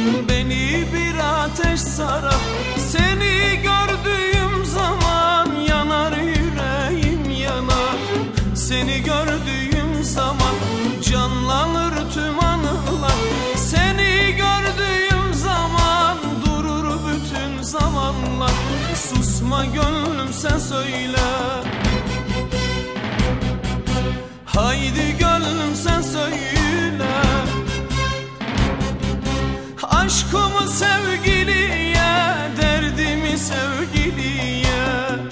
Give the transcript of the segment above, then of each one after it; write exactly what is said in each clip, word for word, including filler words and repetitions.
beni bir ateş sarar. Seni gördüğüm zaman yanar yüreğim yanar. Seni gördüğüm zaman canlanır tüm anılar. Seni gördüğüm zaman durur bütün zamanlar. Susma gönlüm sen söyle, haydi gönlüm sen söyle. Aşkımı sevgiliye, derdimi sevgiliye.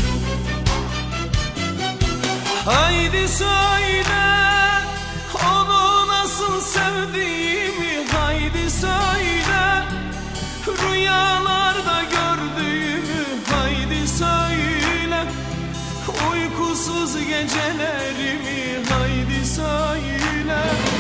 Haydi söyle onu nasıl sevdiğimi. Haydi söyle rüyalarda gördüğümü. Haydi söyle uykusuz gecelerimi. Haydi söyle.